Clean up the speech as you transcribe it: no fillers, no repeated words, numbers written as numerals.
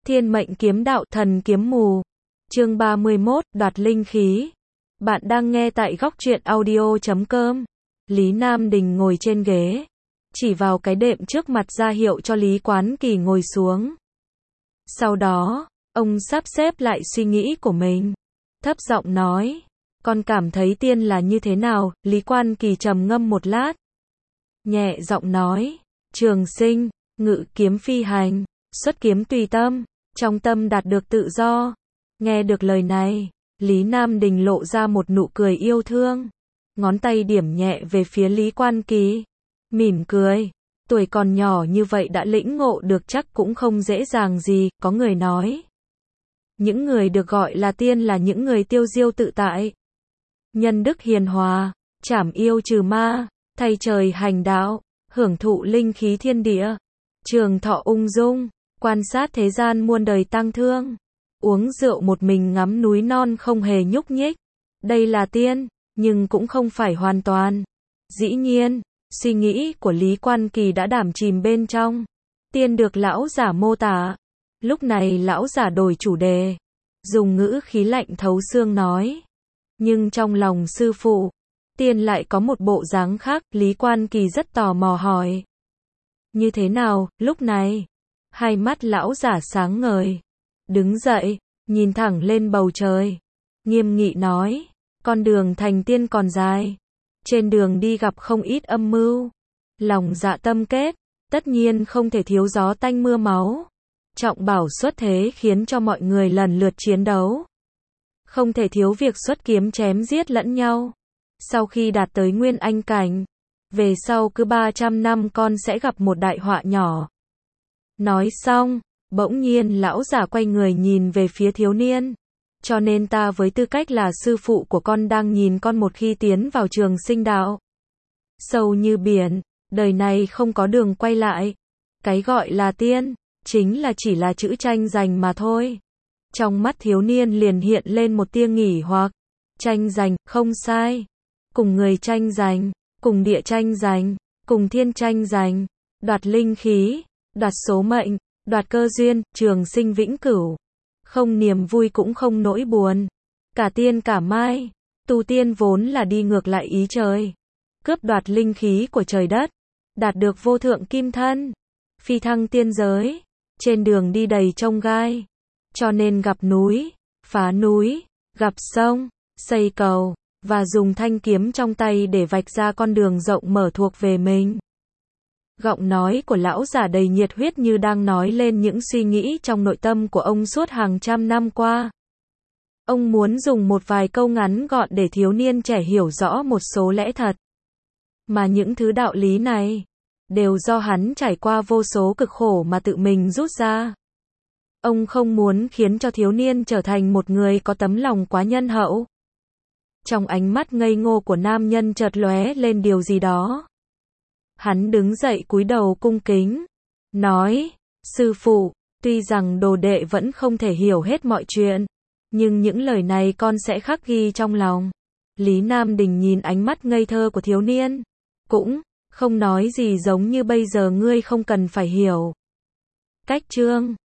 Thiên mệnh kiếm đạo thần kiếm mù. Chương 31, đoạt linh khí. Bạn đang nghe tại góc truyện audio.com. Lý Nam Đình ngồi trên ghế, chỉ vào cái đệm trước mặt ra hiệu cho Lý Quán Kỳ ngồi xuống. Sau đó, ông sắp xếp lại suy nghĩ của mình, thấp giọng nói, con cảm thấy tiên là như thế nào? Lý Quán Kỳ trầm ngâm một lát, nhẹ giọng nói, trường sinh, ngự kiếm phi hành, xuất kiếm tùy tâm, trong tâm đạt được tự do. Nghe được lời này, Lý Nam Đình lộ ra một nụ cười yêu thương, ngón tay điểm nhẹ về phía Lý Quán Kỳ, mỉm cười, tuổi còn nhỏ như vậy đã lĩnh ngộ được chắc cũng không dễ dàng gì. Có người nói, những người được gọi là tiên là những người tiêu diêu tự tại, nhân đức hiền hòa, trảm yêu trừ ma, thay trời hành đạo, hưởng thụ linh khí thiên địa, trường thọ ung dung, quan sát thế gian muôn đời tang thương, uống rượu một mình ngắm núi non không hề nhúc nhích. Đây là tiên, nhưng cũng không phải hoàn toàn. Dĩ nhiên, suy nghĩ của Lý Quán Kỳ đã đắm chìm bên trong tiên được lão giả mô tả. Lúc này lão giả đổi chủ đề, dùng ngữ khí lạnh thấu xương nói, nhưng trong lòng sư phụ, tiên lại có một bộ dáng khác. Lý Quán Kỳ rất tò mò hỏi, như thế nào? Lúc này, hai mắt lão giả sáng ngời, đứng dậy, nhìn thẳng lên bầu trời, nghiêm nghị nói, con đường thành tiên còn dài, trên đường đi gặp không ít âm mưu, lòng dạ tâm kết, tất nhiên không thể thiếu gió tanh mưa máu. Trọng bảo xuất thế khiến cho mọi người lần lượt chiến đấu, không thể thiếu việc xuất kiếm chém giết lẫn nhau. Sau khi đạt tới nguyên anh cảnh, về sau cứ 300 năm con sẽ gặp một đại họa nhỏ. Nói xong, bỗng nhiên lão giả quay người nhìn về phía thiếu niên, cho nên ta với tư cách là sư phụ của con đang nhìn con một khi tiến vào trường sinh đạo. Sâu như biển, đời này không có đường quay lại. Cái gọi là tiên, chính là chỉ là chữ tranh giành mà thôi. Trong mắt thiếu niên liền hiện lên một tia nghỉ hoặc. Tranh giành, không sai. Cùng người tranh giành, cùng địa tranh giành, cùng thiên tranh giành, đoạt linh khí, đoạt số mệnh, đoạt cơ duyên, trường sinh vĩnh cửu. Không niềm vui cũng không nỗi buồn. Cả tiên cả mai. Tu tiên vốn là đi ngược lại ý trời, cướp đoạt linh khí của trời đất, đạt được vô thượng kim thân, phi thăng tiên giới. Trên đường đi đầy chông gai, cho nên gặp núi, phá núi, gặp sông, xây cầu, và dùng thanh kiếm trong tay để vạch ra con đường rộng mở thuộc về mình. Giọng nói của lão giả đầy nhiệt huyết như đang nói lên những suy nghĩ trong nội tâm của ông suốt hàng trăm năm qua. Ông muốn dùng một vài câu ngắn gọn để thiếu niên trẻ hiểu rõ một số lẽ thật. Mà những thứ đạo lý này, đều do hắn trải qua vô số cực khổ mà tự mình rút ra. Ông không muốn khiến cho thiếu niên trở thành một người có tấm lòng quá nhân hậu. Trong ánh mắt ngây ngô của nam nhân chợt lóe lên điều gì đó. Hắn đứng dậy cúi đầu cung kính, nói, sư phụ, tuy rằng đồ đệ vẫn không thể hiểu hết mọi chuyện, nhưng những lời này con sẽ khắc ghi trong lòng. Lý Nam Đình nhìn ánh mắt ngây thơ của thiếu niên, cũng không nói gì, giống như bây giờ ngươi không cần phải hiểu. Cách chương